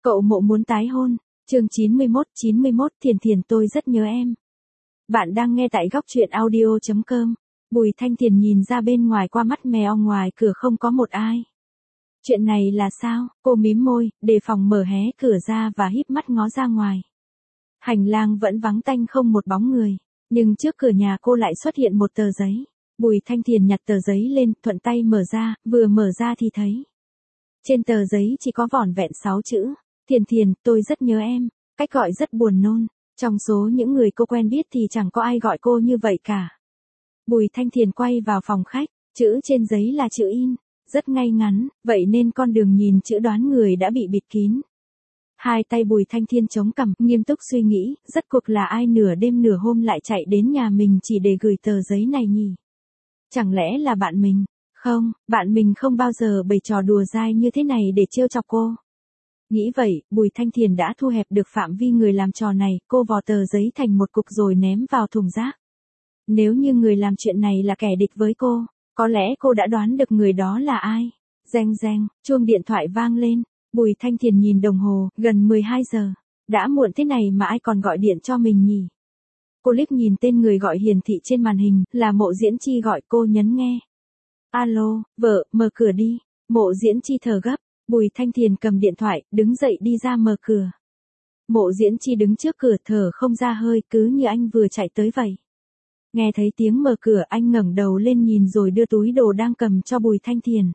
Cậu Mộ muốn tái hôn. Chương 91, Thiền Thiền tôi rất nhớ em. Bạn đang nghe tại góc truyện audio.com. Bùi Thanh Thiền nhìn ra bên ngoài qua mắt mèo, ngoài cửa không có một ai. Chuyện này là sao? Cô mím môi, đề phòng mở hé cửa ra và híp mắt ngó ra ngoài. Hành lang vẫn vắng tanh không một bóng người, nhưng trước cửa nhà cô lại xuất hiện một tờ giấy. Bùi Thanh Thiền nhặt tờ giấy lên, thuận tay mở ra, vừa mở ra thì thấy. Trên tờ giấy chỉ có vỏn vẹn 6 chữ. Thiền Thiền, tôi rất nhớ em. Cách gọi rất buồn nôn. Trong số những người cô quen biết thì chẳng có ai gọi cô như vậy cả. Bùi Thanh Thiền quay vào phòng khách. Chữ trên giấy là chữ in, rất ngay ngắn, vậy nên con đường nhìn chữ đoán người đã bị bịt kín. Hai tay Bùi Thanh Thiền chống cằm, nghiêm túc suy nghĩ, rốt cuộc là ai nửa đêm nửa hôm lại chạy đến nhà mình chỉ để gửi tờ giấy này nhỉ? Chẳng lẽ là bạn mình? Không, bạn mình không bao giờ bày trò đùa dai như thế này để trêu chọc cô. Nghĩ vậy, Bùi Thanh Thiền đã thu hẹp được phạm vi người làm trò này, cô vò tờ giấy thành một cục rồi ném vào thùng rác. Nếu như người làm chuyện này là kẻ địch với cô, có lẽ cô đã đoán được người đó là ai. Reng reng, chuông điện thoại vang lên. Bùi Thanh Thiền nhìn đồng hồ, gần 12 giờ. Đã muộn thế này mà ai còn gọi điện cho mình nhỉ? Cô liếc nhìn tên người gọi hiển thị trên màn hình, là Mộ Diễn Chi gọi, cô nhấn nghe. Alo, vợ, mở cửa đi. Mộ Diễn Chi thở gấp. Bùi Thanh Thiền cầm điện thoại, đứng dậy đi ra mở cửa. Mộ Diễn Chi đứng trước cửa thở không ra hơi, cứ như anh vừa chạy tới vậy. Nghe thấy tiếng mở cửa, anh ngẩng đầu lên nhìn rồi đưa túi đồ đang cầm cho Bùi Thanh Thiền.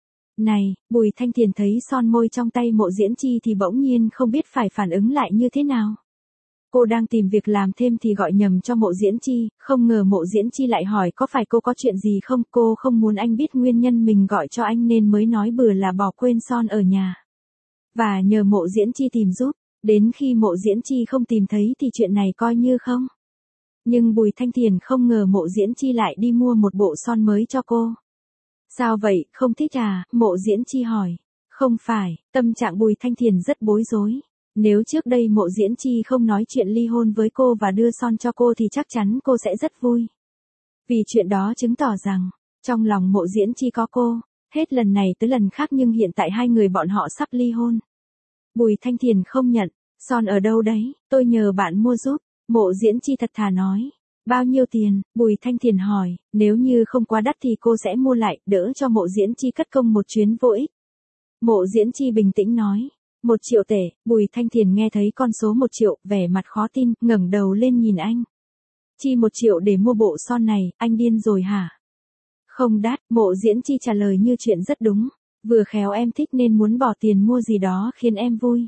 Này, Bùi Thanh Thiền thấy son môi trong tay Mộ Diễn Chi thì bỗng nhiên không biết phải phản ứng lại như thế nào. Cô đang tìm việc làm thêm thì gọi nhầm cho Mộ Diễn Chi, không ngờ Mộ Diễn Chi lại hỏi có phải cô có chuyện gì không, cô không muốn anh biết nguyên nhân mình gọi cho anh nên mới nói bừa là bỏ quên son ở nhà. Và nhờ Mộ Diễn Chi tìm giúp, đến khi Mộ Diễn Chi không tìm thấy thì chuyện này coi như không. Nhưng Bùi Thanh Thiền không ngờ Mộ Diễn Chi lại đi mua một bộ son mới cho cô. Sao vậy, không thích à? Mộ Diễn Chi hỏi. Không phải, tâm trạng Bùi Thanh Thiền rất bối rối. Nếu trước đây Mộ Diễn Chi không nói chuyện ly hôn với cô và đưa son cho cô thì chắc chắn cô sẽ rất vui. Vì chuyện đó chứng tỏ rằng, trong lòng Mộ Diễn Chi có cô, hết lần này tới lần khác, nhưng hiện tại hai người bọn họ sắp ly hôn. Bùi Thanh Thiền không nhận. Son ở đâu đấy, tôi nhờ bạn mua giúp. Mộ Diễn Chi thật thà nói. Bao nhiêu tiền? Bùi Thanh Thiền hỏi. Nếu như không quá đắt thì cô sẽ mua lại, đỡ cho Mộ Diễn Chi cất công một chuyến vô ích. Mộ Diễn Chi bình tĩnh nói. 1 triệu tệ. Bùi Thanh Thiền nghe thấy con số 1 triệu, vẻ mặt khó tin, ngẩng đầu lên nhìn anh. Chi 1 triệu để mua bộ son này, anh điên rồi hả? Không đắt, Mộ Diễn Chi trả lời như chuyện rất đúng. Vừa khéo em thích nên muốn bỏ tiền mua gì đó khiến em vui.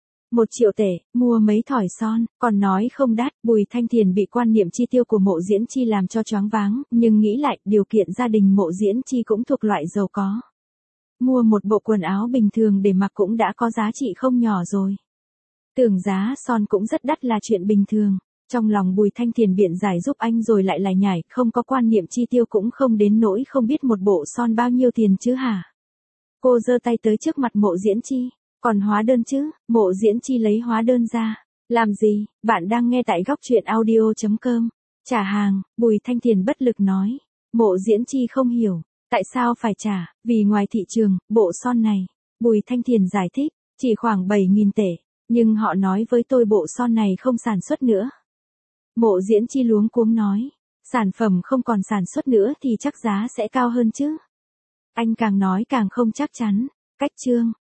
1 triệu tệ, mua mấy thỏi son, còn nói không đắt. Bùi Thanh Thiền bị quan niệm chi tiêu của Mộ Diễn Chi làm cho choáng váng, nhưng nghĩ lại, điều kiện gia đình Mộ Diễn Chi cũng thuộc loại giàu có. Mua một bộ quần áo bình thường để mặc cũng đã có giá trị không nhỏ rồi. Tưởng giá son cũng rất đắt là chuyện bình thường. Trong lòng Bùi Thanh Thiền biện giải giúp anh rồi lại lải nhải, không có quan niệm chi tiêu cũng không đến nỗi không biết một bộ son bao nhiêu tiền chứ hả? Cô giơ tay tới trước mặt Mộ Diễn Chi. Còn hóa đơn chứ? Mộ Diễn Chi lấy hóa đơn ra. Làm gì? Bạn đang nghe tại góc truyện audio.com. Trả hàng, Bùi Thanh Thiền bất lực nói. Mộ Diễn Chi không hiểu. Tại sao phải trả? Vì ngoài thị trường, bộ son này, Bùi Thanh Thiền giải thích, chỉ khoảng 7.000 tệ. Nhưng họ nói với tôi bộ son này không sản xuất nữa. Mộ Diễn Chi luống cuống nói. Sản phẩm không còn sản xuất nữa thì chắc giá sẽ cao hơn chứ. Anh càng nói càng không chắc chắn. Cách chương.